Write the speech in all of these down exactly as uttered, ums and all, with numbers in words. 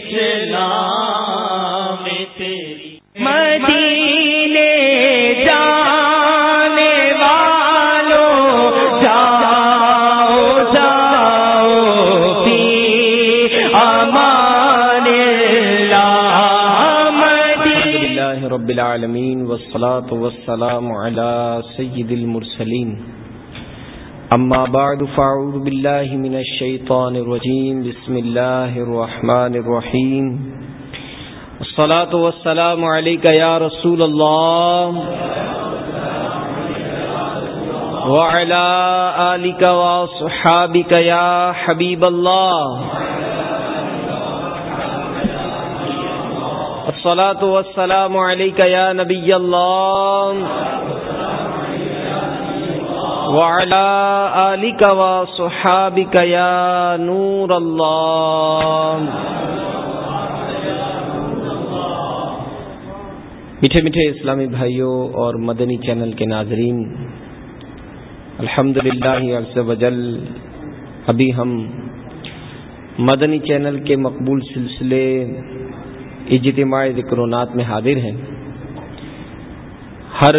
اسلام تیری مدینے جانے والوں جاؤ جاؤ فی امان اللہ مدینہ رب العالمین والصلاة والسلام علی سید المرسلین اما بعد فاعوذ باللہ من الشیطان الرجیم بسم اللہ الرحمن الرحیم الصلاة والسلام علیک یا رسول اللہ وعلی آلک واصحابک یا حبیب اللہ الصلاة والسلام علیک یا نبی اللہ وعلی آلک وصحابک یا نور اللہ. میٹھے میٹھے اسلامی بھائیوں اور مدنی چینل کے ناظرین، الحمدللہ عز وجل ابھی ہم مدنی چینل کے مقبول سلسلے اجتماع ذکر و نعت میں حاضر ہیں. ہر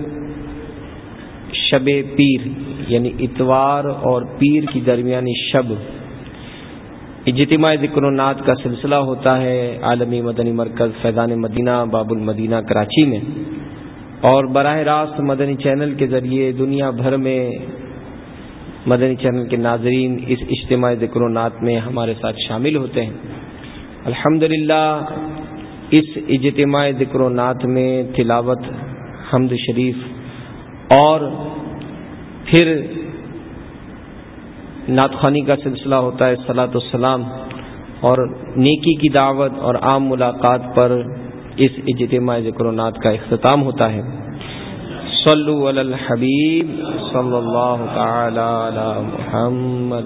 شب پیر یعنی اتوار اور پیر کی درمیانی شب اجتماع ذکر و نعت کا سلسلہ ہوتا ہے عالمی مدنی مرکز فیضان مدینہ باب المدینہ کراچی میں، اور براہ راست مدنی چینل کے ذریعے دنیا بھر میں مدنی چینل کے ناظرین اس اجتماع ذکر و نعت میں ہمارے ساتھ شامل ہوتے ہیں. الحمدللہ اس اجتماع ذکر و نعت میں تلاوت، حمد شریف اور پھر نعت خوانی کا سلسلہ ہوتا ہے، صلاۃ والسلام اور نیکی کی دعوت اور عام ملاقات پر اس اجتماع ذکر و نعت کا اختتام ہوتا ہے. صلو علی الحبیب صلی اللہ تعالی علی محمد.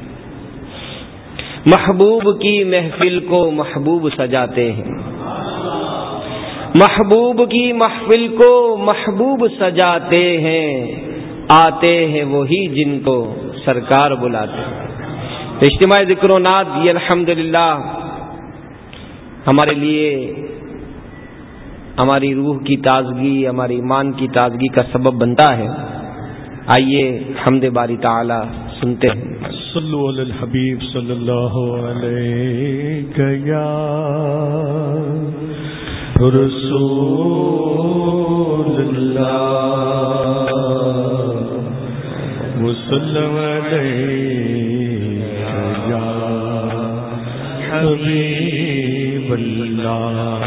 محبوب کی محفل کو محبوب سجاتے ہیں، محبوب کی محفل کو محبوب سجاتے ہیں، آتے ہیں وہی جن کو سرکار بلاتے ہیں. تو اجتماع ذکر و نعت یہ الحمدللہ ہمارے لیے ہماری روح کی تازگی، ہماری ایمان کی تازگی کا سبب بنتا ہے. آئیے حمد باری تعالی سنتے ہیں. صلو علی الحبیب صلی اللہ علیہ یا رسول اللہ وسلم علیہ یا حبیب اللہ.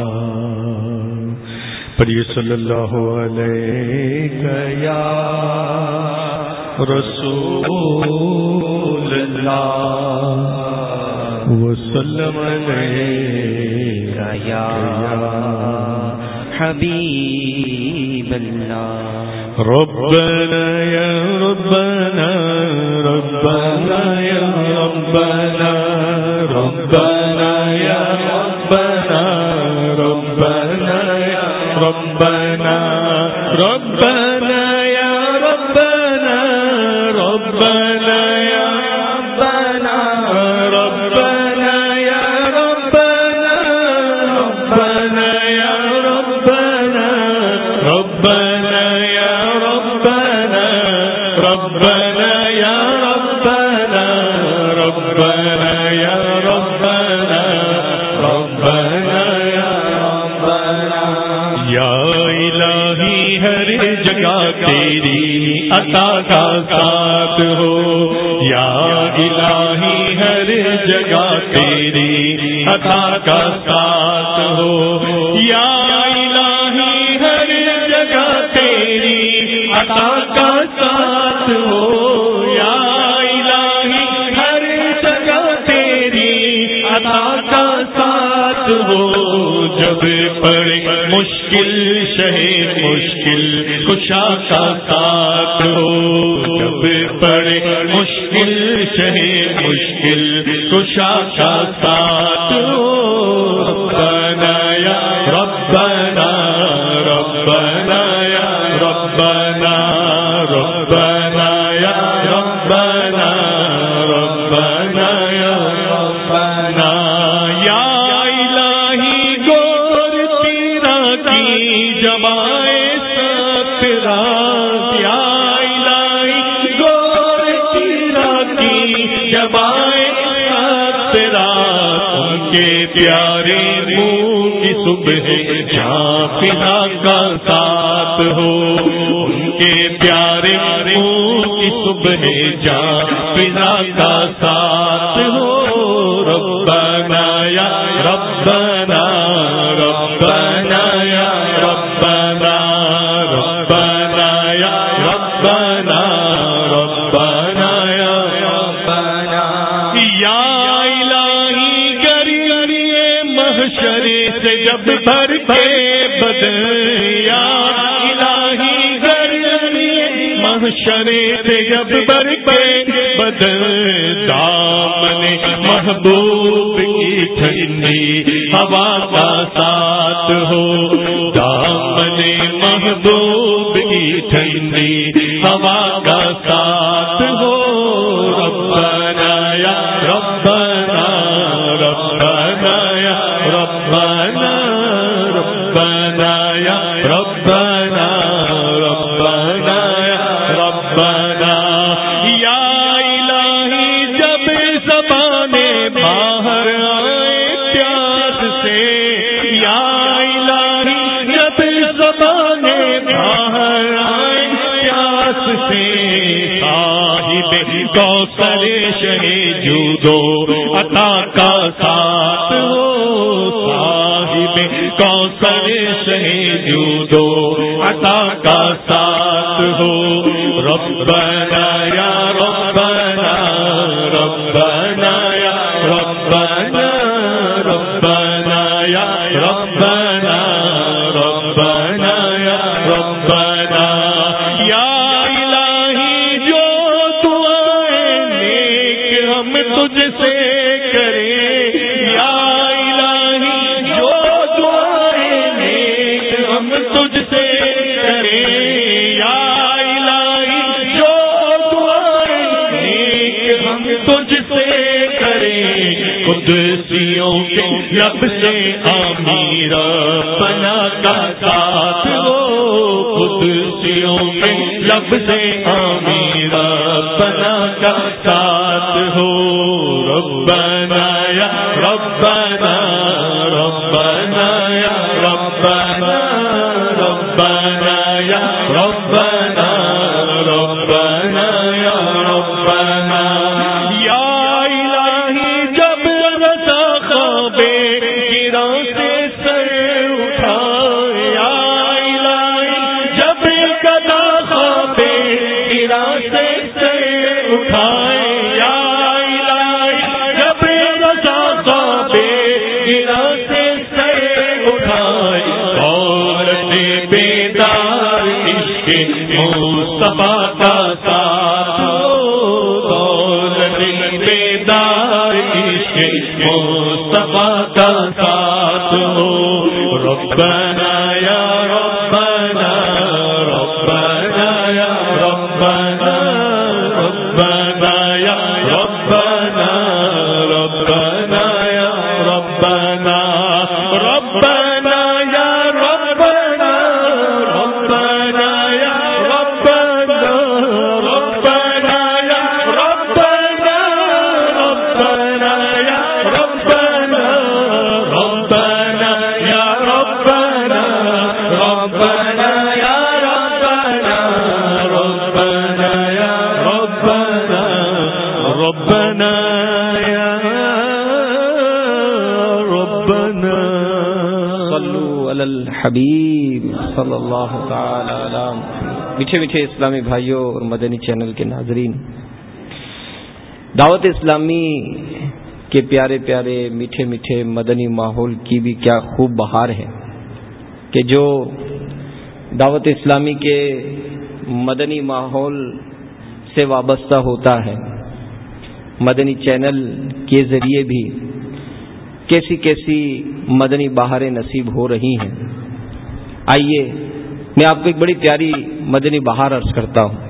پڑھیے صلی اللہ علیہ یا رسول اللہ وسلم علیہ یا حبیب اللہ. ربنا یا ربنا ربنا یا ربنا ربنا یا ربنا ربنا یا ربنا ربنا یا ربنا ربنا یا ربنا ربنا یا ربنا ربنا یا ربنا ربنا یا ربنا ربنا یا ربنا ربنا یا ربنا ربنا یا ربنا. یا الہی ہر جگہ تیری عطا کا ساتھ ہو، یا الہی ہر جگہ تیری عطا کا ساتھ ہو، یا الہی ہر جگہ تیری عطا کا ساتھ ہو، یا الہی ہر جگہ تیری عطا کا ساتھ ہو. جب پڑے مشکل شہے مشکل کشا کا ساتھ ہو، جب پڑے مشکل شہے مشکل کشا کا ساتھ ہو. ربنا یا ربنا ربنا یا ربنا ربنا یا ربنا ربنا یا ربنا. یا جمائے سترا یا الہی گور تیرا کی جمائے سترا ان کے پیارے منہ کی صبح جہاں فضا کا ساتھ ہو ان کے پیارے منہ کی صبح جہاں فضا کا ساتھ ہو ربنا یا ربنا ربنا یا ربنا ربنا یا ربنا ربنا یا ربنا یا الہی گریے محشر سے جب بھر کے بدن یا الہی گریے محشر سے جب بھر کے بدن دامن محبوب کی ٹھنڈی ہوا کا ساتھ ہو دامن محبوب کی ٹھنڈی ہوا کا ساتھ ہو ربنا یا ربنا ربنا یا ربنا ربنا یا ربنا ربنا یا ربنا یا الہی جب زبانے باہر آئے پیاس سے یا الہی جب زبانے باہر آئے پیاس سے صاحب کوثر شہ جودو عطا کا ساتھ ہو صاحب کوثر شہ جودو عطا کا ساتھ ہو ربنا یا ربنا ربنا یا ربنا ربنا یا ربنا ربنا یا ربنا یا الہی جو دعائیں نیک ہم تجھ سے کریں یا الہی جو دعائیں نیک ہم تجھ سے کریں یا الہی جو دعائیں نیک ہم تجھ سے کریں قدسیوں کے لب سے آمین ربنا کا ساتھ ہو قدسیوں کے لب سے آمین ربنا کا ساتھ ہو ربنا یا ربنا ربنا یا ربنا ربنا یا ربنا ربنا یا ربنا یا الہی جب رضا خوابے گرا سے سر اٹھائے یا الہی جب قضا خوابے گرا سے سر اٹھائے یا الہی جب رضا خوابے گرا سے سر اٹھائے دولت بیدار عشق مصطفیٰ کا ساتھ ہو دولت بیدار عشق مصطفیٰ کا ساتھ ہو ربنا یا ربنا ربنا یا ربنا ربنا یا ربنا ربنا یا ربنا ربنا یا ربنا ربنا یا ربنا ربنا یا ربنا ربنا یا ربنا ربنا یا ربنا ربنا یا ربنا ربنا یا ربنا ربنا یا ربنا صلو علی الحبیب صلی اللہ تعالی علی میٹھے میٹھے اسلامی بھائیوں اور مدنی چینل کے ناظرین، دعوت اسلامی کے پیارے پیارے میٹھے میٹھے مدنی ماحول کی بھی کیا خوب بہار ہے کہ جو دعوت اسلامی کے مدنی ماحول سے وابستہ ہوتا ہے، مدنی چینل کے ذریعے بھی کیسی کیسی مدنی بہاریں نصیب ہو رہی ہیں۔ آئیے میں آپ کو ایک بڑی پیاری مدنی بہار عرض کرتا ہوں۔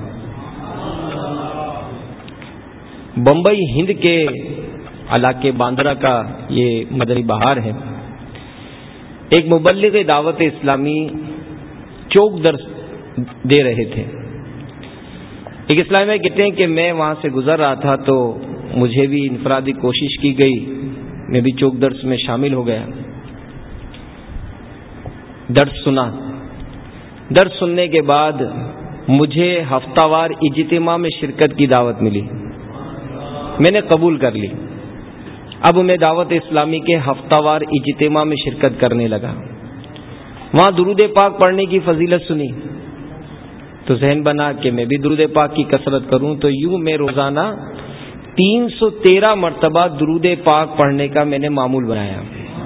بمبئی ہند کے علاقے باندرا کا یہ مدنی بہار ہے۔ ایک مبلغ دعوت اسلامی چوک درس دے رہے تھے. ایک اسلامی بھائی کہتے ہیں کہ میں وہاں سے گزر رہا تھا تو مجھے بھی انفرادی کوشش کی گئی, میں بھی چوک درس میں شامل ہو گیا, درس سنا. درس سننے کے بعد مجھے ہفتہ وار اجتماع میں شرکت کی دعوت ملی, میں نے قبول کر لی. اب میں دعوت اسلامی کے ہفتہ وار اجتماع میں شرکت کرنے لگا. وہاں درود پاک پڑھنے کی فضیلت سنی تو ذہن بنا کہ میں بھی درود پاک کی کثرت کروں. تو یوں میں روزانہ تین سو تیرہ مرتبہ درود پاک پڑھنے کا میں نے معمول بنایا.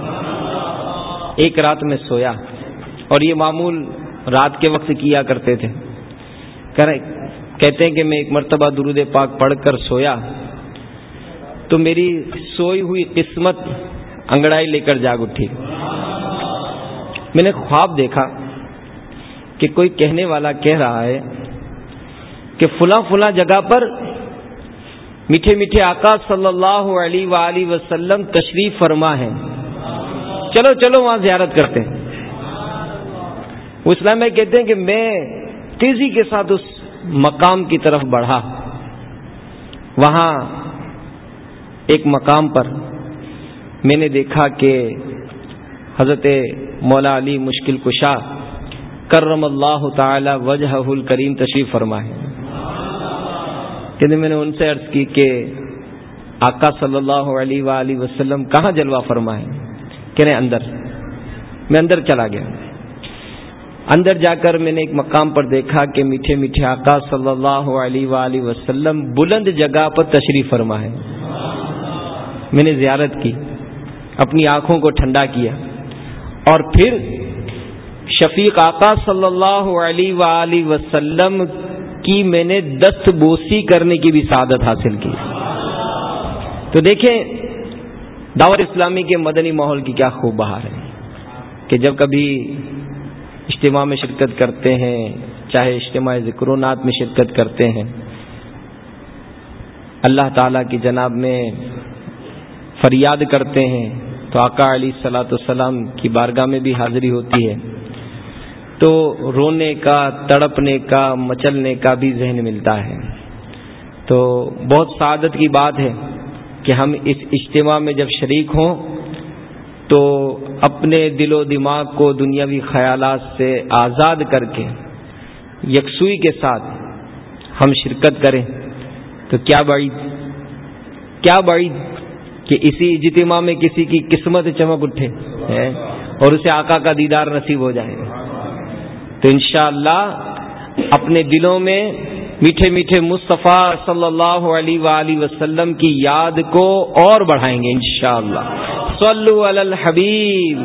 ایک رات میں سویا, اور یہ معمول رات کے وقت کیا کرتے تھے. کہتے ہیں کہ میں ایک مرتبہ درود پاک پڑھ کر سویا تو میری سوئی ہوئی قسمت انگڑائی لے کر جاگ اٹھی. میں نے خواب دیکھا کہ کوئی کہنے والا کہہ رہا ہے کہ فلاں فلاں جگہ پر میٹھے میٹھے آقا صلی اللہ علیہ وآلہ وسلم تشریف فرما ہے, چلو چلو وہاں زیارت کرتے ہیں. وہ اسلام میں کہتے ہیں کہ میں تیزی کے ساتھ اس مقام کی طرف بڑھا. وہاں ایک مقام پر میں نے دیکھا کہ حضرت مولا علی مشکل کشا کرم اللہ تعالی وجہہ الکریم تشریف فرما ہے. کہ میں نے ان سے عرض کی کہ آقا صلی اللہ علیہ وآلہ وسلم کہاں جلوہ فرما ہے؟ کہ نہیں اندر. میں اندر چلا گیا. اندر جا کر میں نے ایک مقام پر دیکھا کہ میٹھے میٹھے آقا صلی اللہ علیہ وآلہ وسلم بلند جگہ پر تشریف فرما ہے. میں نے زیارت کی, اپنی آنکھوں کو ٹھنڈا کیا, اور پھر شفیق آقا صلی اللہ علیہ وآلہ وسلم کی میں نے دست بوسی کرنے کی بھی سعادت حاصل کی. تو دیکھیں دعوت اسلامی کے مدنی ماحول کی کیا خوب بہار ہے کہ جب کبھی اجتماع میں شرکت کرتے ہیں, چاہے اجتماع ذکر و نات میں شرکت کرتے ہیں, اللہ تعالیٰ کی جناب میں فریاد کرتے ہیں تو آقا علیہ الصلوۃ والسلام کی بارگاہ میں بھی حاضری ہوتی ہے, تو رونے کا, تڑپنے کا, مچلنے کا بھی ذہن ملتا ہے. تو بہت سعادت کی بات ہے کہ ہم اس اجتماع میں جب شریک ہوں تو اپنے دل و دماغ کو دنیاوی خیالات سے آزاد کر کے یکسوئی کے ساتھ ہم شرکت کریں. تو کیا بعید کیا بعید کہ اسی اجتماع میں کسی کی قسمت چمک اٹھے اور اسے آقا کا دیدار نصیب ہو جائے. تو انشاءاللہ اپنے دلوں میں میٹھے میٹھے مصطفیٰ صلی اللہ علیہ وآلہ وسلم کی یاد کو اور بڑھائیں گے انشاءاللہ. صلو علی الحبیب.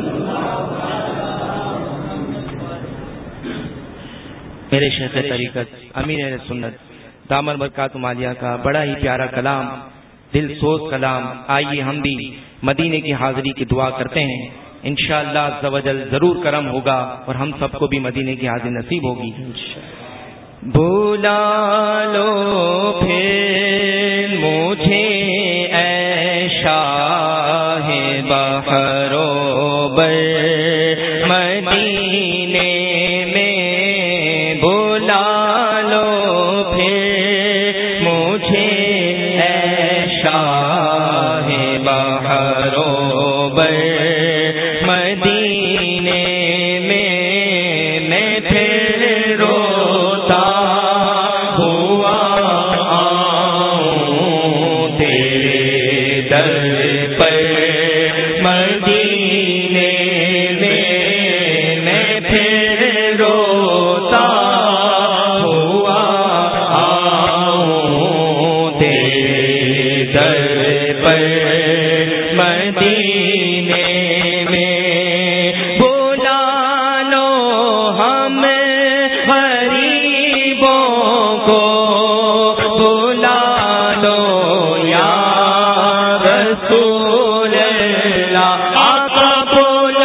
میرے شیخ طریقت امیر اہل سنت دامن برکات مالیہ کا بڑا ہی پیارا کلام, دل سوز کلام. آئیے ہم بھی مدینے کی حاضری کی دعا کرتے ہیں, انشاءاللہ عز و جل ضرور کرم ہوگا اور ہم سب کو بھی مدینے کی حاضری نصیب ہوگی. بلا لو پھر مجھے اے شاہ بحرو بر مدینے میں, بلا لو پھر مجھے اے شاہ بحرو بر مدینے میں, میں پھر روتا ہوا آؤں تیرے در پر مدینے میں, میں پھر روتا ہوا آؤں تیرے در پر مدینے میں. بلا لو ہم غریبوں کو, بلا لو یا رسول اللہ, آقا بلا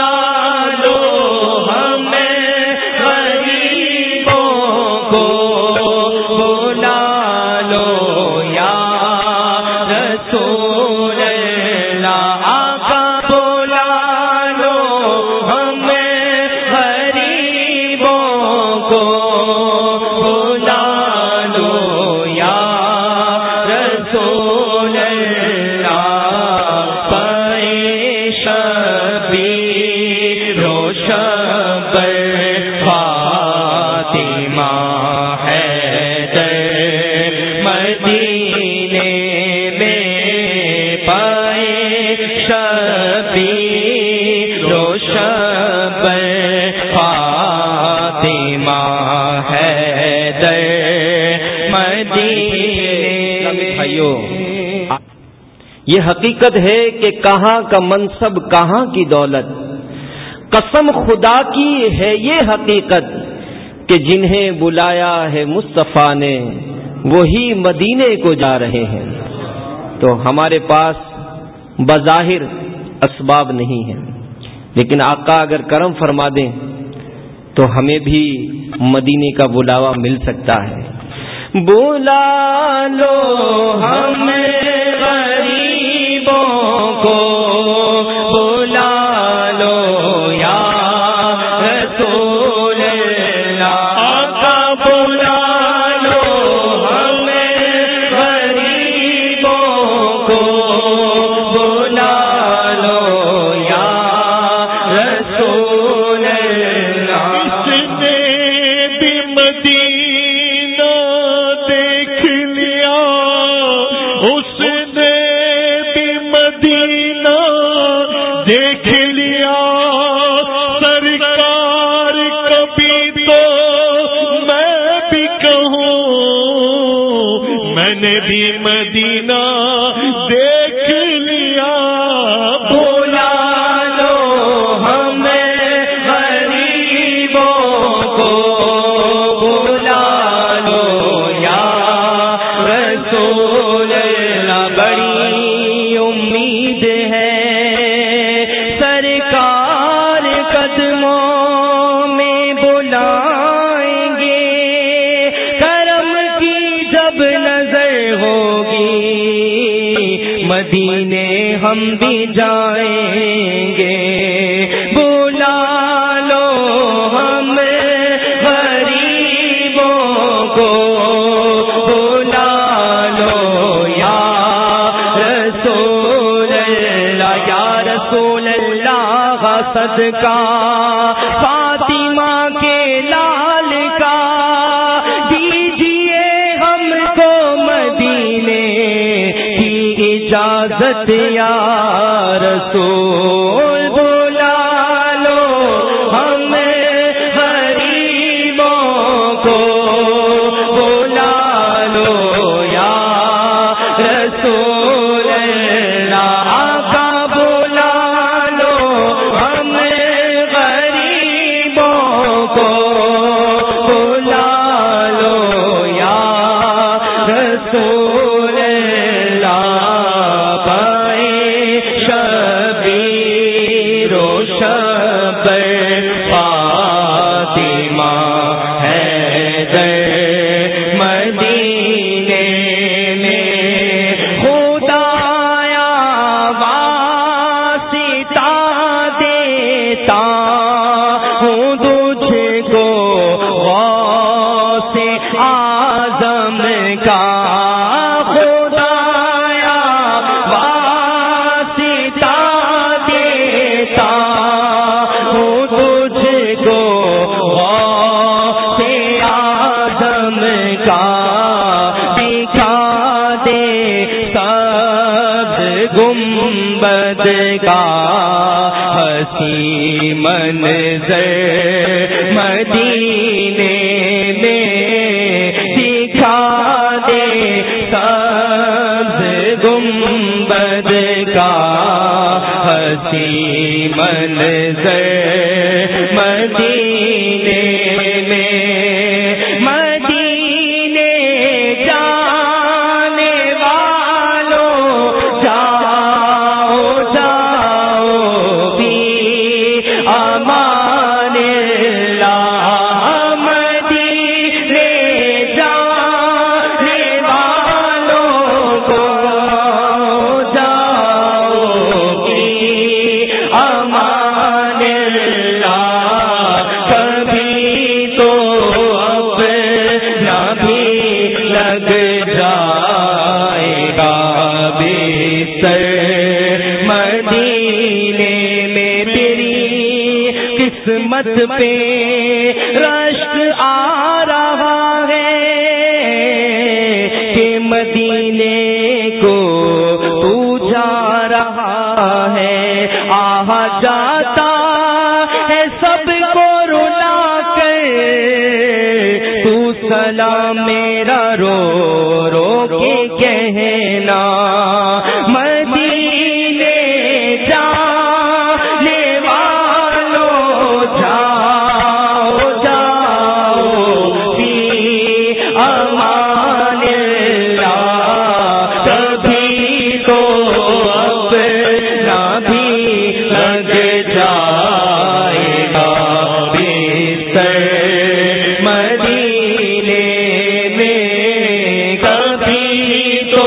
شبیر و شبر فاطمہ حیدر مدینے میں پائے شبیر و شبر فاطمہ حیدر مدینے بھائیو، یہ حقیقت ہے کہ کہاں کا منصب کہاں کی دولت، قسم خدا کی ہے یہ حقیقت کہ جنہیں بلایا ہے مصطفیٰ نے وہی مدینے کو جا رہے ہیں۔ تو ہمارے پاس بظاہر اسباب نہیں ہیں، لیکن آقا اگر کرم فرما دیں تو ہمیں بھی مدینے کا بلاوا مل سکتا ہے۔ بلا لو ہم غریبوں کو، بلا لو یا رسول اللہ، آقا بلا لو ہم غریبوں کو، بلا لو یا رسول اللہ۔ اس نے بھی مدینہ دیکھ لیا، اس نے بھی مدینہ دیکھ لیا، سرکار کبھی تو میں بھی کہوں میں نے بھی مدینہ دیکھ لیا۔ بلا لو ہم غریبوں کو، بلا لو یا رسول اللہ۔ بڑی امید ہے سرکار قدموں میں بلائیں گے، کرم کی جب نظر ہوگی مدینے ہم بھی جائیں گے۔ بلا لو ہم غریبوں کو، بلا لو یا رسول اللہ، یا رسول اللہ صدقہ فاطمہ کے لال کا، دیجیے ہم کو مدینے کی اجازت یا رسول۔ بلا لو ہم غریبوں کو، بلا لو یا رسول اللہ، آقا بلا لو ہم غریبوں کو، بلا لو یا رسول اللہ۔ پائے شبیر و شبر فاطمہ حیدر مدینے میں، خدایا واسطہ دیتا ہوں تجھ کو غوث اعظم کا، خدایا واسطہ دیتا ہوں تجھ کو غوث اعظم کا، دکھا دے سب گنبد کا حسین منظر مدینے میں، دکھا دے سب گنبد کا حسین منظر مدینے میں۔ مدینے جانے والوں جاؤ جاؤ بھی امان اللہ، مدینے جانے والوں کو جاؤ بھی امان اللہ، کبھی تو اپنا بھی لگ جائے گا بستر مدینے میں۔ قسمت پہ رشک آ رہا ہے کہ مدینے کو تو جا رہا ہے. آہ جاتا ہے سب کو رلا کر تو سلام میرا رو رو کے کہنا. مدینے جانے والوں جاؤ جاؤ فی امان اللہ. کبھی تو اپنا بھی لگ جائے گا بستر مدینے میں. کبھی تو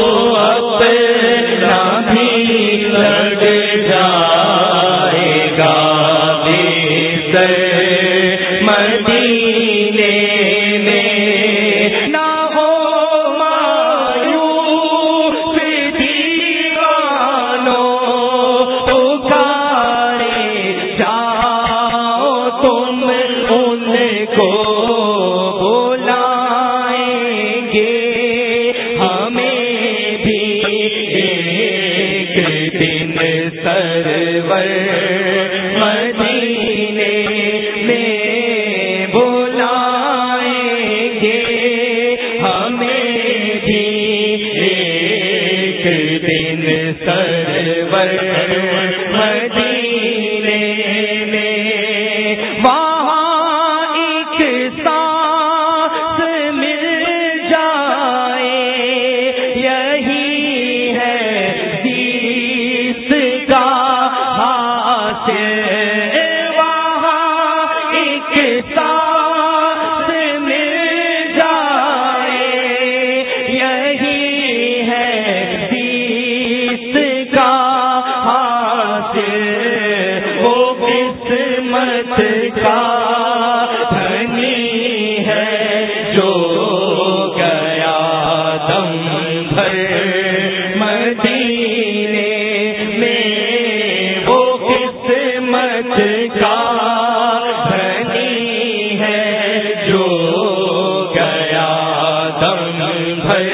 اپنا بھی لگ جائے گا بستر مدینے میں. نہ ہو مایوس دیوانوں پکارے جاؤ تم ان کو بلائیں گے. ہمیں بھی ایک دن سرور مدینے میں بلائیں گے. ہمیں بھی ایک دن سرور مدینے میں. وہاں ایک سانس مل جائے یہی ہے جس کا حاصل. وہاں ایک سانس مل جائے یہی ہے جس کا حاصل. وہ قسمت کا دھنی ہے جو گیا دم بھر مدینے میں. وہ قسمت کا دھنی ہے جو گیا دم بھر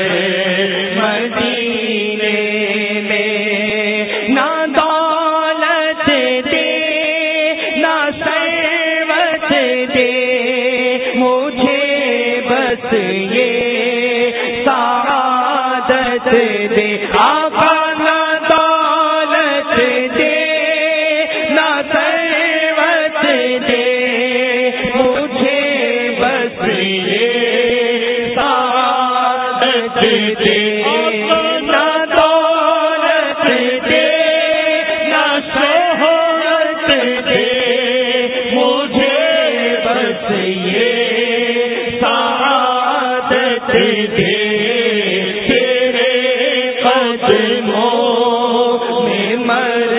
مدینے میں. نہ دولت دے نہ ثروت دے مجھے بس یہ سعادت دے. آقا نہ دولت دے نہ ثروت دے مجھے بس یہ سعادت دے. نہ دولت دے نہ شہرت دے مجھے بس یہ سعادت دے. تیرے قدموں میں مر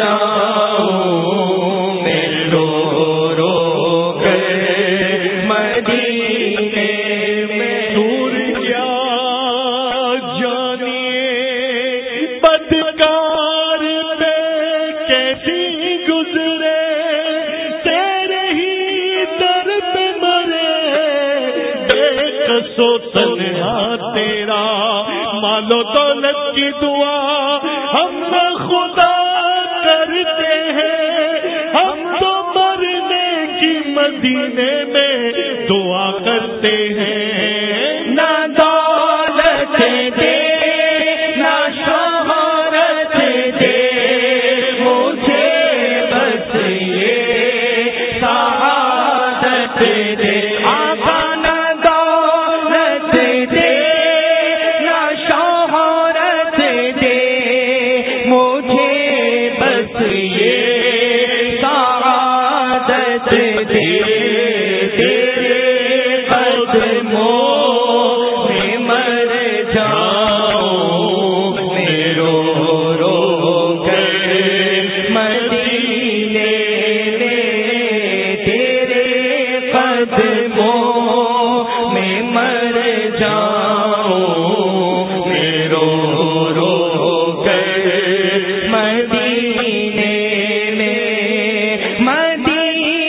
جاؤں میں رو رو کر مدینے میں. دور کیا جانیے بدکار پہ کیسی گزرے تیرے ہی در پہ مرے. بے کسو تنہا تیرا مال و دولت کی دعا ہم خدا کرتے ہیں. ہم تو مرنے کی مدینے میں دعا کرتے ہیں. نہ دولت دے نہ شہرت دے مجھے بس یہ سعادت دے. آقا نہ دولت دے نہ شہرت دے مجھے بس یہ سعادت دے. تیرے قدموں میں مر جاؤں میں رو رو کر مدینے میں. تیرے قدموں میں مر جاؤں میں رو رو کر مدینے میں. مدینے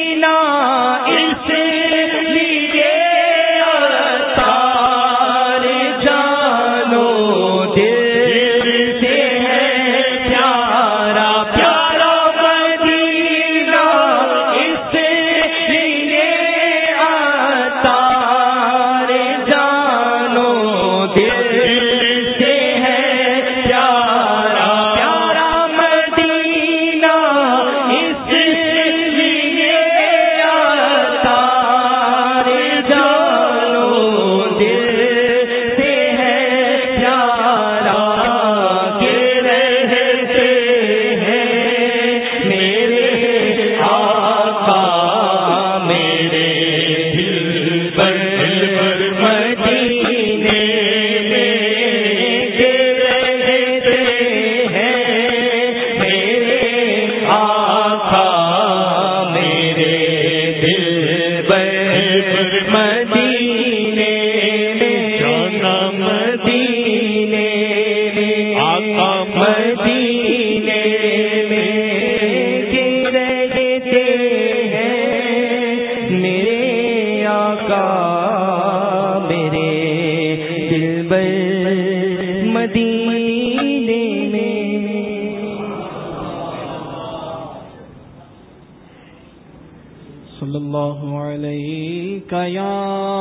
صلی اللہ علیہ یا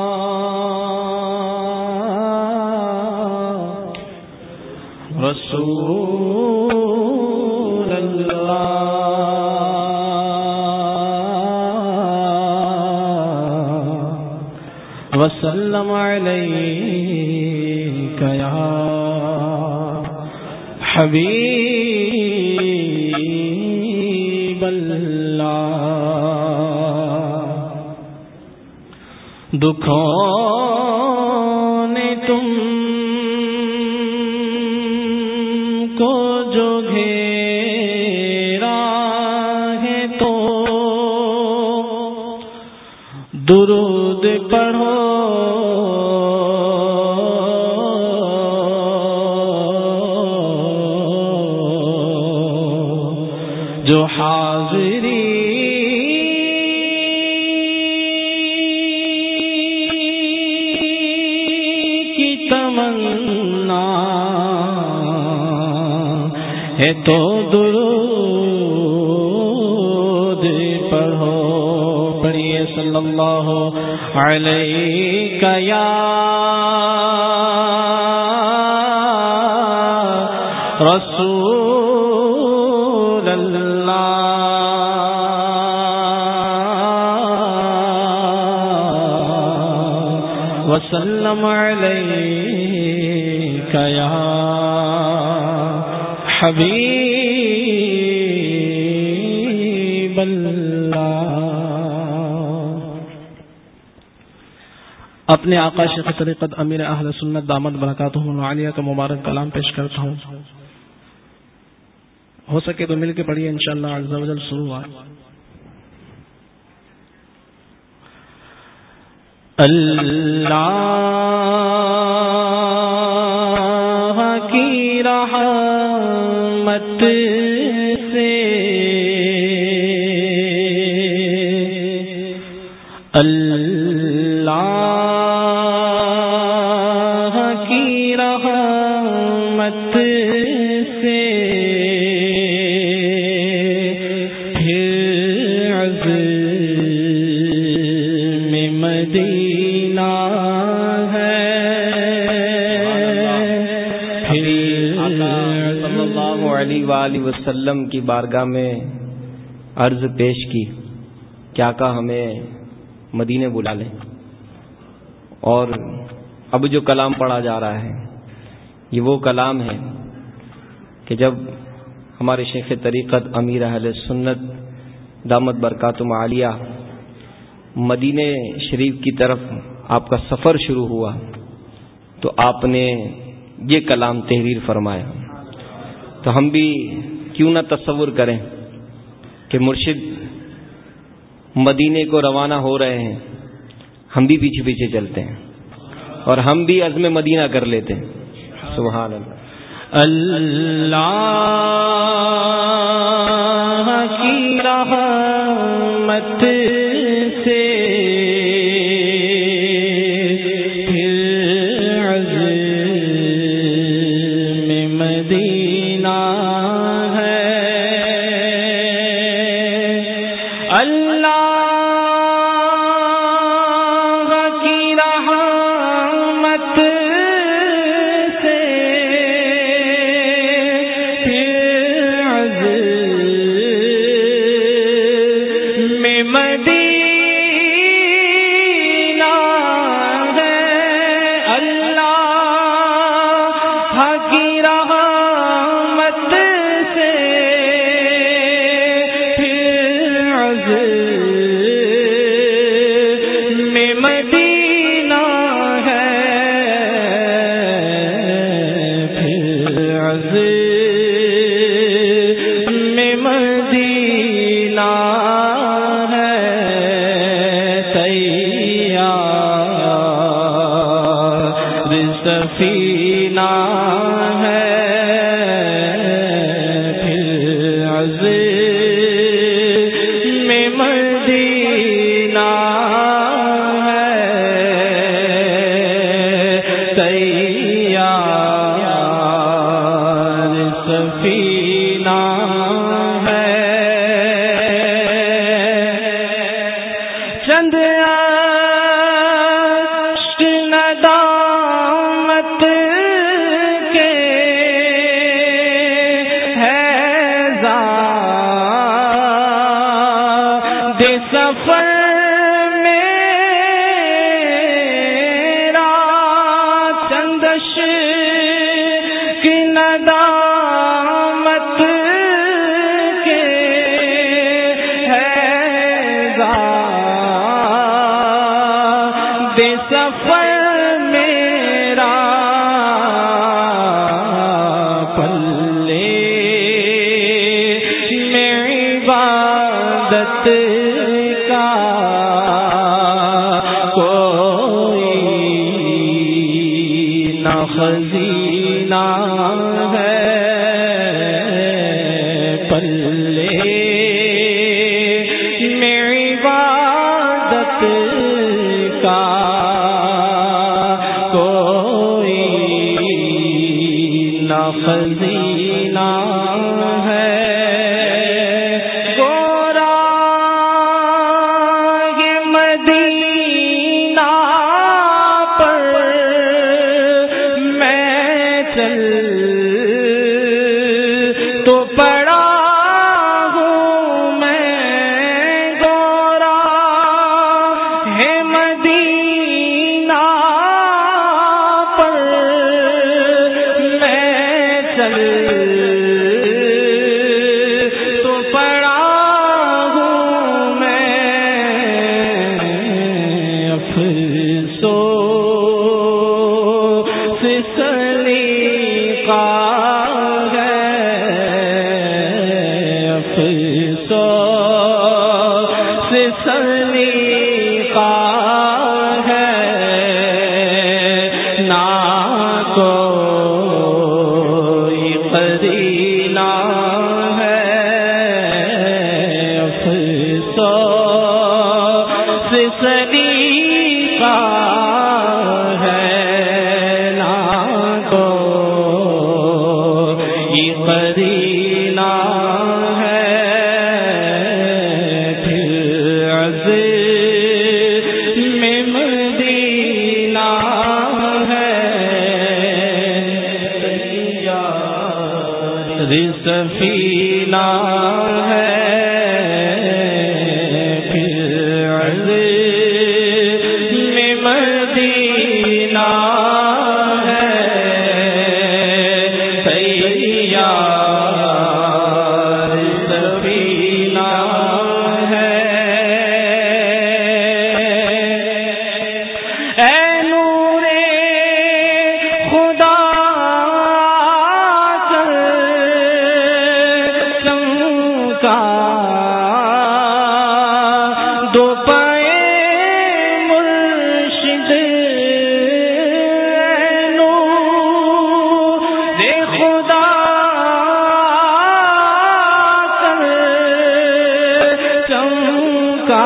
رسول اللہ وسلم علیک یا حبیب اللہ دکھوں نے تم کو جو گھیرا ہے تو درود پڑھو جو حاضری کی تمنا ہے تو درود پڑھو. پڑھیے صلی اللہ علیہ یا رسول اللہ وسلم علیک یا حبیب اللہ. اپنے آقا شیخ طریقت امیر اہل سنت دامت برکاتہم العالیہ کا مبارک کلام پیش کرتا ہوں. ہو سکے تو مل کے پڑھیے انشاءاللہ عز و جل. شروع ہے. اللہ کی رحمت سے اللہ کی رحمت سے پھر عزم مدینہ علیہ وآلہ وسلم کی بارگاہ میں عرض پیش کی کیا آقا ہمیں مدینے بلا لیں. اور اب جو کلام پڑھا جا رہا ہے یہ وہ کلام ہے کہ جب ہمارے شیخ طریقت امیر اہل سنت دامت برکاتہم عالیہ مدینے شریف کی طرف آپ کا سفر شروع ہوا تو آپ نے یہ کلام تحریر فرمایا. تو ہم بھی کیوں نہ تصور کریں کہ مرشد مدینے کو روانہ ہو رہے ہیں, ہم بھی پیچھے پیچھے چلتے ہیں اور ہم بھی عزم مدینہ کر لیتے ہیں. سبحان اللہ. اللہ کی رحمت سے چند اشک ندامت کے ہے زاد سفر میرا، چند اشک ندامت کے ہے زاد سفر میرا، پلے میں عبادت کا کوئی نہ خزینہ ہے، پلے میں عبادت کا کوئی نہ خزینہ ہے، گورا یہ مدینہ پر میں چل تو پڑا ہوں میں، گورا ہے مدینہ پر میں چل تو پڑا ہوں میں، افسوس سلیقہ ہے، افسوس سلیقہ ہے، نہ کوئی قرینہ ہے، افسوس سلیقہ ہے، نہ کوئی قرینہ ہے، پھر عزم مدینہ ہے، تیار سفینہ ہے، پھر عزم مدینہ ہے، تیار سفینہ ہے، اے نور خدا چل چمکا دو پائے مرشد، اے نور خدا چل چمکا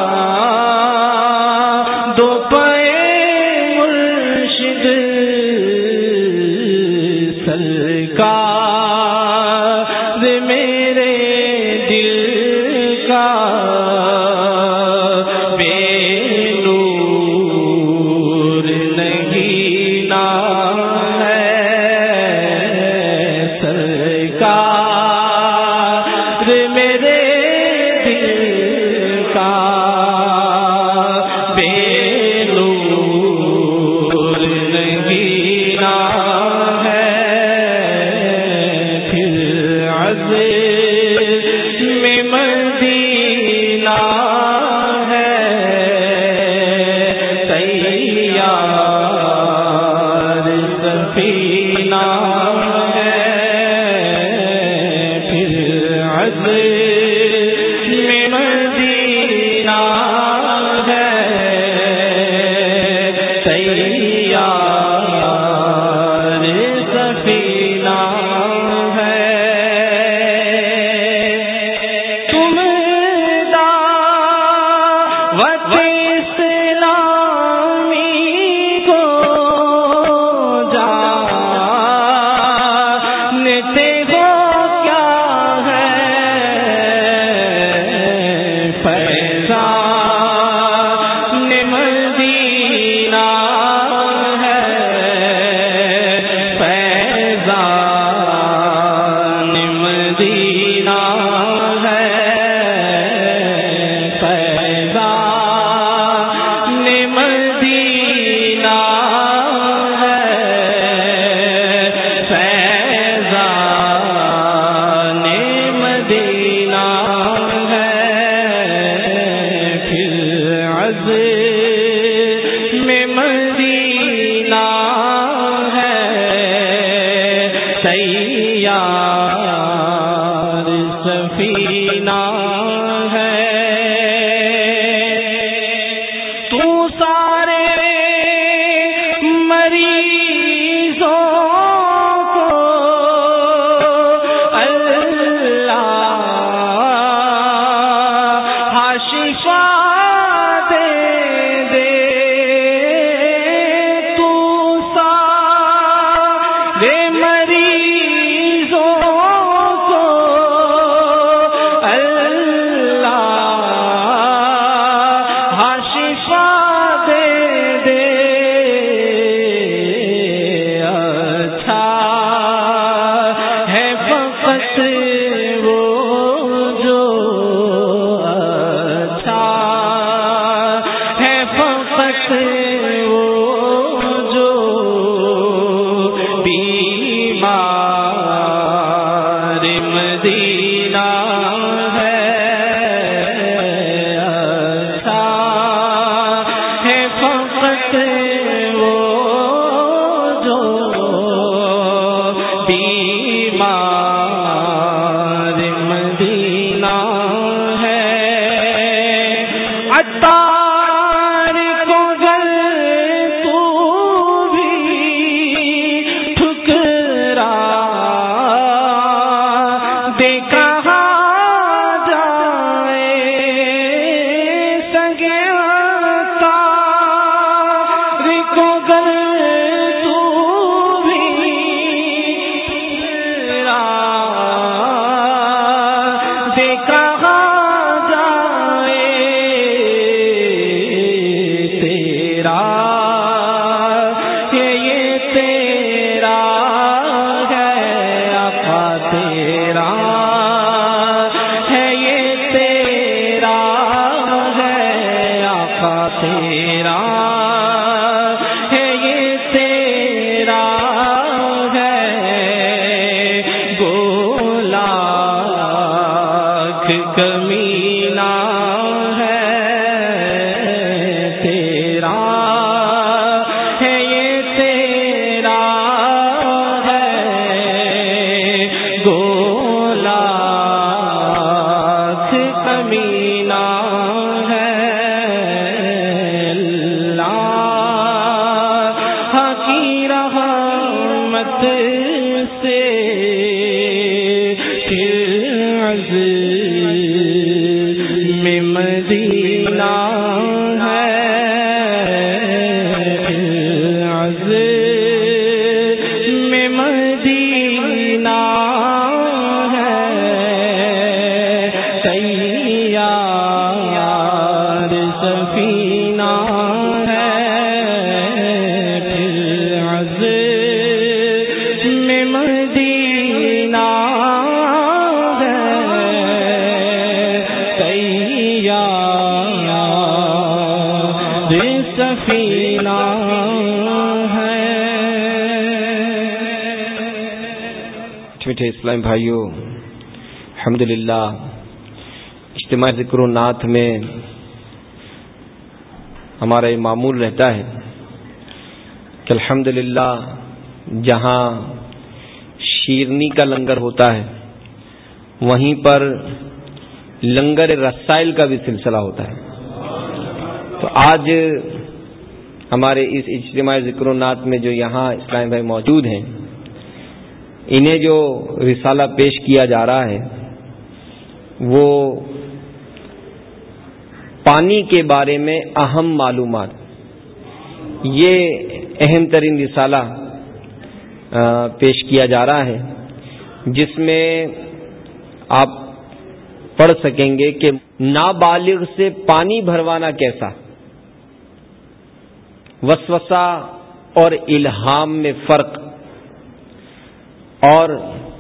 دو پائے مرشد، سرکار میرے دل کا بے نور نگینا ہے، سرکار میرے دل کا بے نور نگینا ہے، پھر عزم مدینہ ہے، تیار سفینہ ہے، پھر عزم مدینہ ہے، تیار سفینہ ہے، تم دعوت اسلامی کو جانتے ہو کیا ہے، فیضان میں مدینہ ہے تیار سفینہ ہے تو سارے مریضوں کو اللہ شفا دے دے تو سارے مریضوں کو اللہ شفا دے دے اچھا ہے فقط وہ جو اچھا ہے فقط وہ جو بیمار مدینہ ہے اچھا ہے فقط وہ جو بیمار مدینہ ہے عطار کو گر تو بھی ٹھکرا دے کہاں جائے سنگے عطار کو گر تو بھی ٹھکرا دے کہاں جائے تیرا ہے یہ تیرا ہے آقا تیرا ہے یہ تیرا ہے آقا تیرا ہے یہ تیرا ہے گولاک کمینہ ہے تیرا ہے یہ تیرا ہے گولاک کمینہ ہے اللہ کی رحمت سے میں مدینہ ہے میں مدینہ ہے تیار سفینہ ہے میں مدینہ ہے تیار سفینہ ہے. میٹھے اسلام بھائیوں، الحمدللہ اجتماع ذکر و نعت میں ہمارا یہ معمول رہتا ہے کہ الحمدللہ جہاں شیرنی کا لنگر ہوتا ہے وہیں پر لنگر رسائل کا بھی سلسلہ ہوتا ہے. تو آج ہمارے اس اجتماع ذکر و نعت میں جو یہاں اسلام بھائی موجود ہیں، انہیں جو رسالہ پیش کیا جا رہا ہے وہ پانی کے بارے میں اہم معلومات، یہ اہم ترین رسالہ پیش کیا جا رہا ہے جس میں آپ پڑھ سکیں گے کہ نابالغ سے پانی بھروانا کیسا، وسوسہ اور الہام میں فرق، اور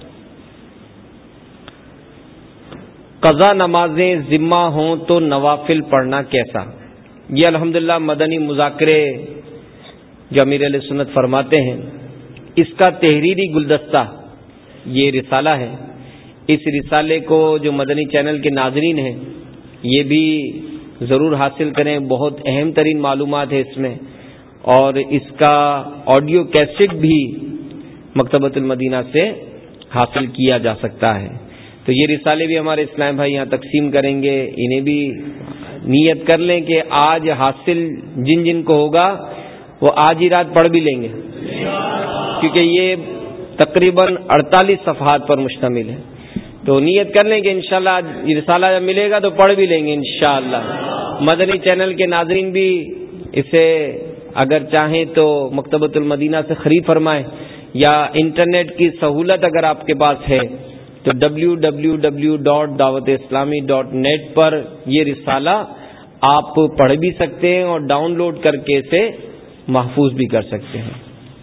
قضا نمازیں ذمہ ہوں تو نوافل پڑھنا کیسا. یہ الحمدللہ مدنی مذاکرے جو امیر علیہ سنت فرماتے ہیں اس کا تحریری گلدستہ یہ رسالہ ہے. اس رسالے کو جو مدنی چینل کے ناظرین ہیں یہ بھی ضرور حاصل کریں. بہت اہم ترین معلومات ہے اس میں, اور اس کا آڈیو کیسٹ بھی مکتبۃ المدینہ سے حاصل کیا جا سکتا ہے. تو یہ رسالے بھی ہمارے اسلام بھائی یہاں تقسیم کریں گے. انہیں بھی نیت کر لیں کہ آج حاصل جن جن کو ہوگا وہ آج ہی رات پڑھ بھی لیں گے, کیونکہ یہ تقریباً اڑتالیس صفحات پر مشتمل ہے. تو نیت کر لیں کہ انشاءاللہ آج یہ رسالہ جب ملے گا تو پڑھ بھی لیں گے انشاءاللہ. مدنی چینل کے ناظرین بھی اسے اگر چاہیں تو مکتبۃ المدینہ سے خرید فرمائیں, یا انٹرنیٹ کی سہولت اگر آپ کے پاس ہے تو ڈبلیو ڈبلیو ڈبلیو ڈاٹ دعوت اسلامی ڈاٹ نیٹ پر یہ رسالہ آپ پڑھ بھی سکتے ہیں اور ڈاؤن لوڈ کر کے اسے محفوظ بھی کر سکتے ہیں.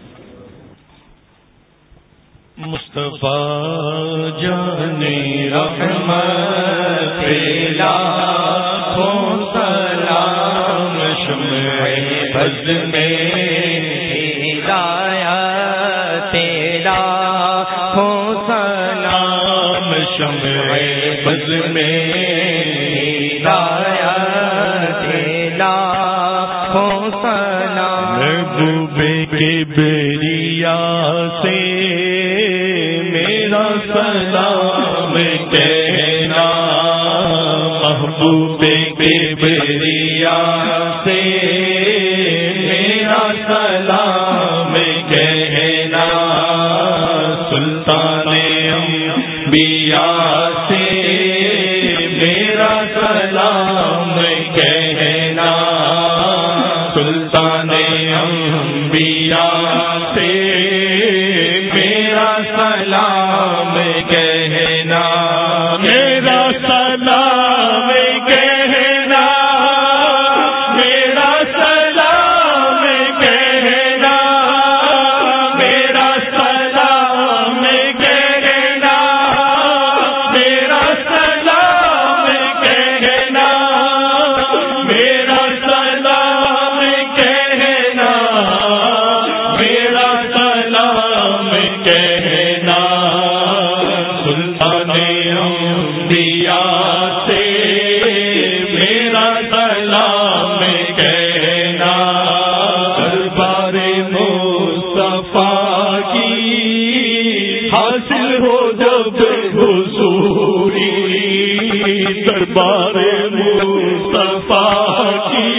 مصطفیٰ جان رحمت لاکھوں سلام شمع بز میں ہدایت لاکھوں سلام شمع بز میں ہدایت لاکھوں سلام. محبوب کے بریا سے میرا سلام کہنا, محبوب کے بریا سے میرا سلام کہنا, سلطان انبیاء سے میرا سلام کہنا, سلطان انبیاء سے میرا سلام کہنا, میرا سلام کہنا, میرا سلام کہنا, میرا سلام کہنا, میرا سلام کہنا, میرا سلام کہنا, میرا سلام کہنا, سلطان انبیاء سے میرا سلام کہنا, دربار مصطفیٰ کی حاصل ہو جب حضوری, دربار مصطفیٰ کی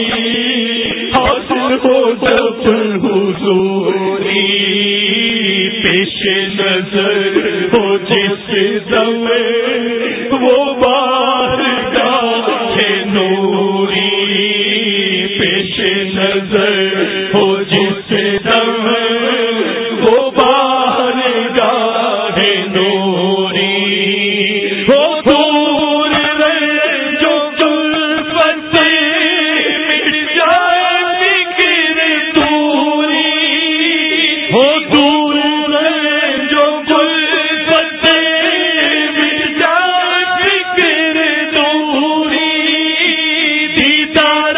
حاصل ہو جب حضوری, پیش نظر ہو جس دم وہ بارگاہ نوری, پیش نظر ہو جس دم وہ بارگاہ نوری, ہو دور رہ جو الفت مٹ جائے فکر دوری, ہو دور جو الفت مٹ جائے فکر دوری, دیدار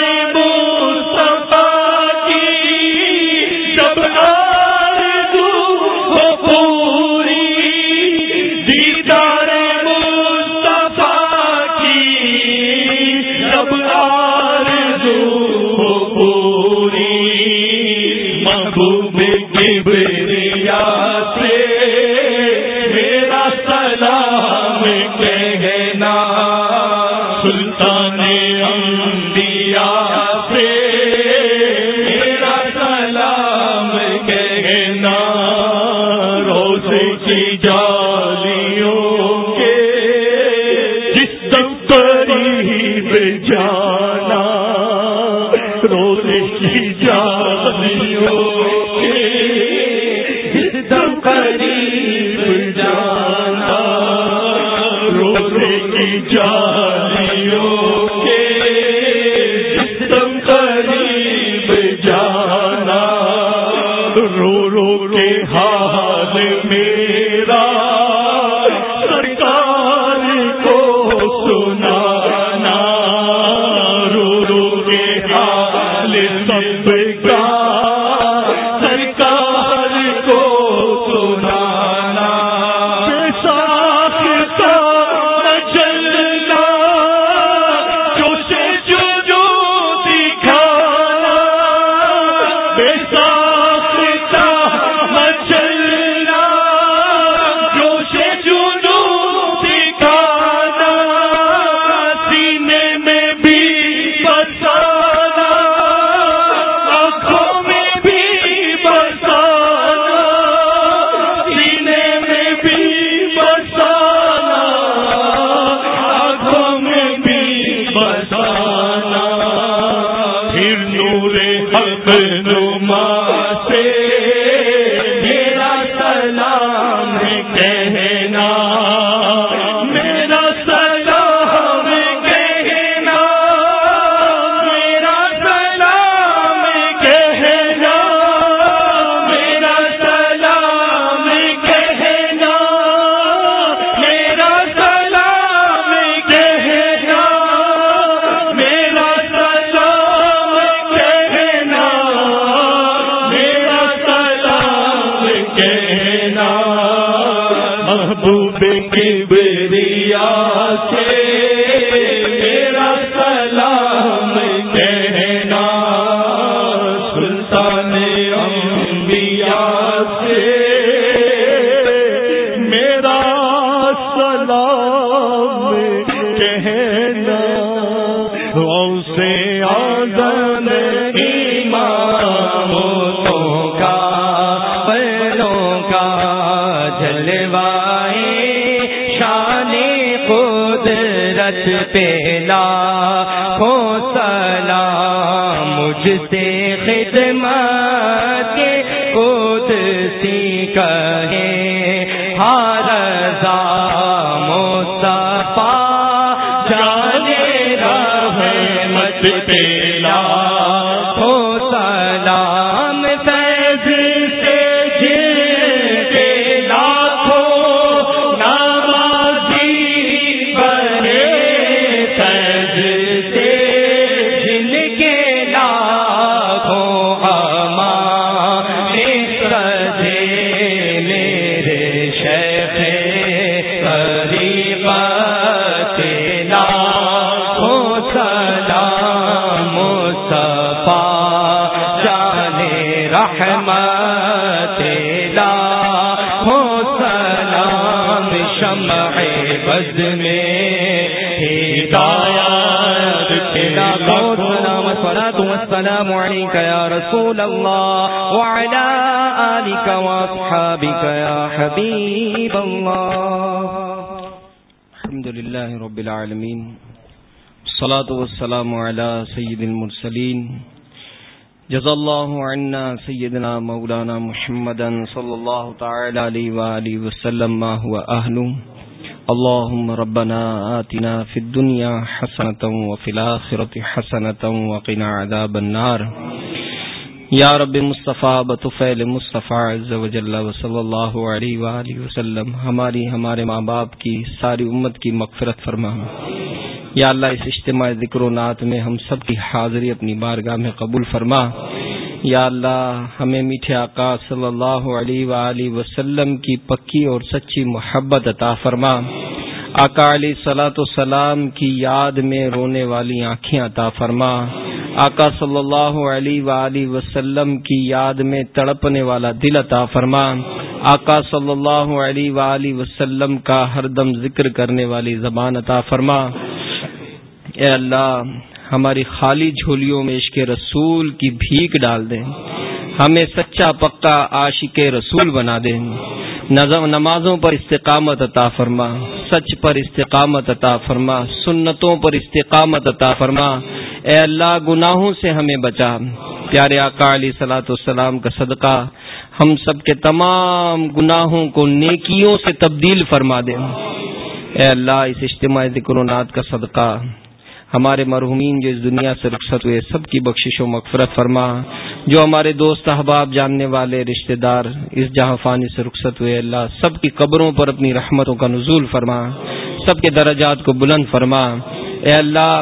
مصطفیٰ کی جب آرزو ہو پوری, دیدار مصطفیٰ کی جب آرزو ہو پوری, محبوب کبریا سے میرا سلام کہنا, سلطان انبیاء سے میرا سلام کہنا, روزے کی جالیوں کے جس دم قریب جانا, روزے کی جالیوں کے جس دم قریب جانا, روزے کی جالیوں کے جس دم قریب جانا, رو رو کے حال میرا سرکار کو سنانا, رو رو کے حال سب کا سرکار کو سنانا, بیساکھ کا چلنا جو سے جو جو برسانا، پھر نور حق نما سے میرا سلام کہنا، میرا سلام کہنا، میرا سلام کہنا، میرا سلام کہنا، میرا سلام کہنا، میرا سلام کہنا، میرا سلام کہنا، محبوب کبریا سے میرا سلام کہنا، سلطان انبیاء سے میرا سلام کہنا، غوث اعظم اماموں کا پروں کا جلوائے شان قدرت پہ لاکھوں سلام، مجھ سے خدمت کے قدسی کہے ہر رضا مصطفیٰ جانے رحمت پہ لاکھوں سلام، فیض سے جن کے لاکھوں نوازی بنے، فیض سے جن کے لاکھوں ہمارے سجے، میرے شیخ طریقت لاکھوں سلام، مصطفیٰ جانے رحمت لاکھوں سلام، شمع بز میں ہدایت کے لاکھوں سلام، الصلاۃ والسلام علیک یا رسول اللہ وعلی آلک واصحابک یا حبیب اللہ۔ الحمد للہ رب العالمین، الصلاۃ والسلام علی سید المرسلین، جزا اللہ عنا سیدنا مولانا محمدا صلی اللہ تعالی علیہ وآلہ وسلم ما هو اہلہ، اللہم ربنا آتنا فی الدنیا حسنۃ وفی الآخرۃ حسنۃ وقنا عذاب النار۔ یا رب مصطفیٰ بطفیل مصطفیٰ عز و جل و صلی اللہ علیہ وآلہ وسلم ہماری ہمارے ماں باپ کی ساری امت کی مغفرت فرما۔ یا اللہ اس اجتماع ذکر و نعت میں ہم سب کی حاضری اپنی بارگاہ میں قبول فرما۔ یا اللہ ہمیں میٹھے آقا صلی اللہ علیہ وآلہ وسلم کی پکی اور سچی محبت عطا فرما۔ آقا علیہ الصلوۃ والسلام کی یاد میں رونے والی آنکھیں عطا فرما۔ آقا صلی اللہ علیہ وآلہ وسلم کی یاد میں تڑپنے والا دل عطا فرما۔ آقا صلی اللہ علیہ وآلہ وسلم کا ہر دم ذکر کرنے والی زبان عطا فرما۔ اے اللہ ہماری خالی جھولیوں میں عشق رسول کی بھیک ڈال دیں، ہمیں سچا پکا عاشق رسول بنا دیں، نمازوں پر استقامت عطا فرما، سچ پر استقامت عطا فرما، سنتوں پر استقامت عطا فرما۔ اے اللہ گناہوں سے ہمیں بچا، پیارے آقا علیہ الصلوۃ والسلام کا صدقہ ہم سب کے تمام گناہوں کو نیکیوں سے تبدیل فرما دے۔ اے اللہ اس اجتماع ذکر و نعت کا صدقہ ہمارے مرحومین جو اس دنیا سے رخصت ہوئے سب کی بخشش و مغفرت فرما، جو ہمارے دوست احباب جاننے والے رشتہ دار اس جہاں فانی سے رخصت ہوئے اللہ سب کی قبروں پر اپنی رحمتوں کا نزول فرما، سب کے درجات کو بلند فرما۔ اے اللہ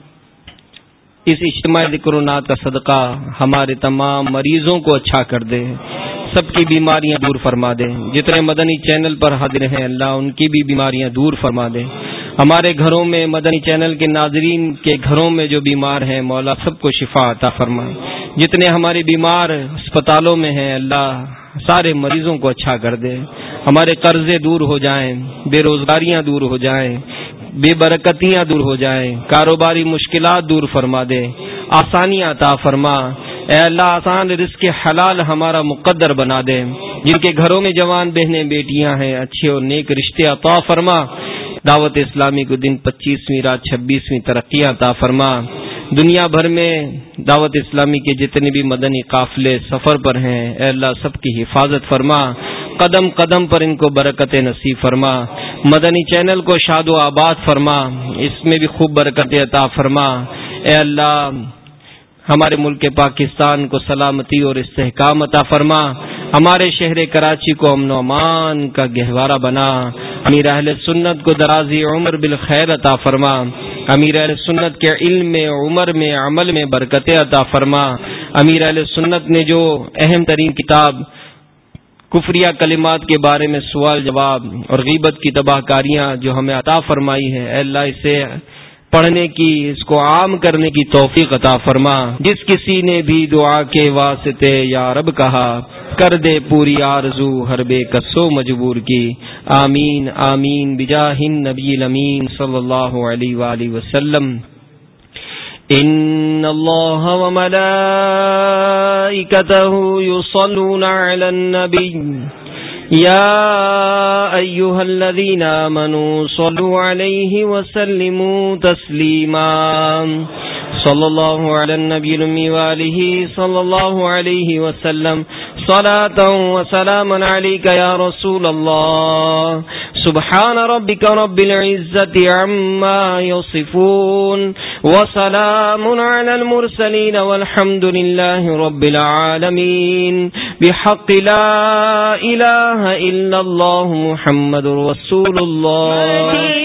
اس اجتماع ذکر و نعت کا صدقہ ہمارے تمام مریضوں کو اچھا کر دے، سب کی بیماریاں دور فرما دے، جتنے مدنی چینل پر حاضر ہیں اللہ ان کی بھی بیماریاں دور فرما دے۔ ہمارے گھروں میں مدنی چینل کے ناظرین کے گھروں میں جو بیمار ہیں مولا سب کو شفا عطا فرما، جتنے ہمارے بیمار اسپتالوں میں ہیں اللہ سارے مریضوں کو اچھا کر دے، ہمارے قرضے دور ہو جائیں، بے روزگاریاں دور ہو جائیں، بے برکتیاں دور ہو جائیں، کاروباری مشکلات دور فرما دے، آسانیاں عطا فرما۔ اے اللہ آسان رزق حلال ہمارا مقدر بنا دے، جن کے گھروں میں جوان بہنیں بیٹیاں ہیں اچھے اور نیک رشتے عطا فرما۔ دعوت اسلامی کو دن پچیسویں رات چھبیسویں ترقیاں عطا فرما. دنیا بھر میں دعوت اسلامی کے جتنے بھی مدنی قافلے سفر پر ہیں اے اللہ سب کی حفاظت فرما, قدم قدم پر ان کو برکت نصیب فرما. مدنی چینل کو شاد و آباد فرما, اس میں بھی خوب برکت عطا فرما. اے اللہ ہمارے ملک پاکستان کو سلامتی اور استحکام عطا فرما. ہمارے شہر کراچی کو امن و امان کا گہوارہ بنا. امیر اہل سنت کو درازی عمر بالخیر عطا فرما. امیر اہل سنت کے علم میں, عمر میں, عمل میں برکت عطا فرما. امیر اہل سنت نے جو اہم ترین کتاب کفریہ کلمات کے بارے میں سوال جواب اور غیبت کی تباہ کاریاں جو ہمیں عطا فرمائی ہے, اے اللہ اسے پڑھنے کی, اس کو عام کرنے کی توفیق عطا فرما. جس کسی نے بھی دعا کے واسطے یا رب کہا, کر دے پوری آرزو ہر بے کسو مجبور کی. آمین آمین بجاہ النبی الامین صلی اللہ علیہ وآلہ وسلم. ان اللہ وملائکتہ یصلون علی النبی یا ایہا الذین آمنوا صلوا علیہ وسلموا تسلیما. صلی اللہ علی النبی الامی وآلہ صلی اللہ علیہ وسلم. صلاة و سلاما علیک یا رسول اللہ. سبحان ربک رب العزت عما یصفون وسلام علی المرسلین والحمد للہ رب العالمین. بحق لا الہ الا اللہ محمد رسول اللہ.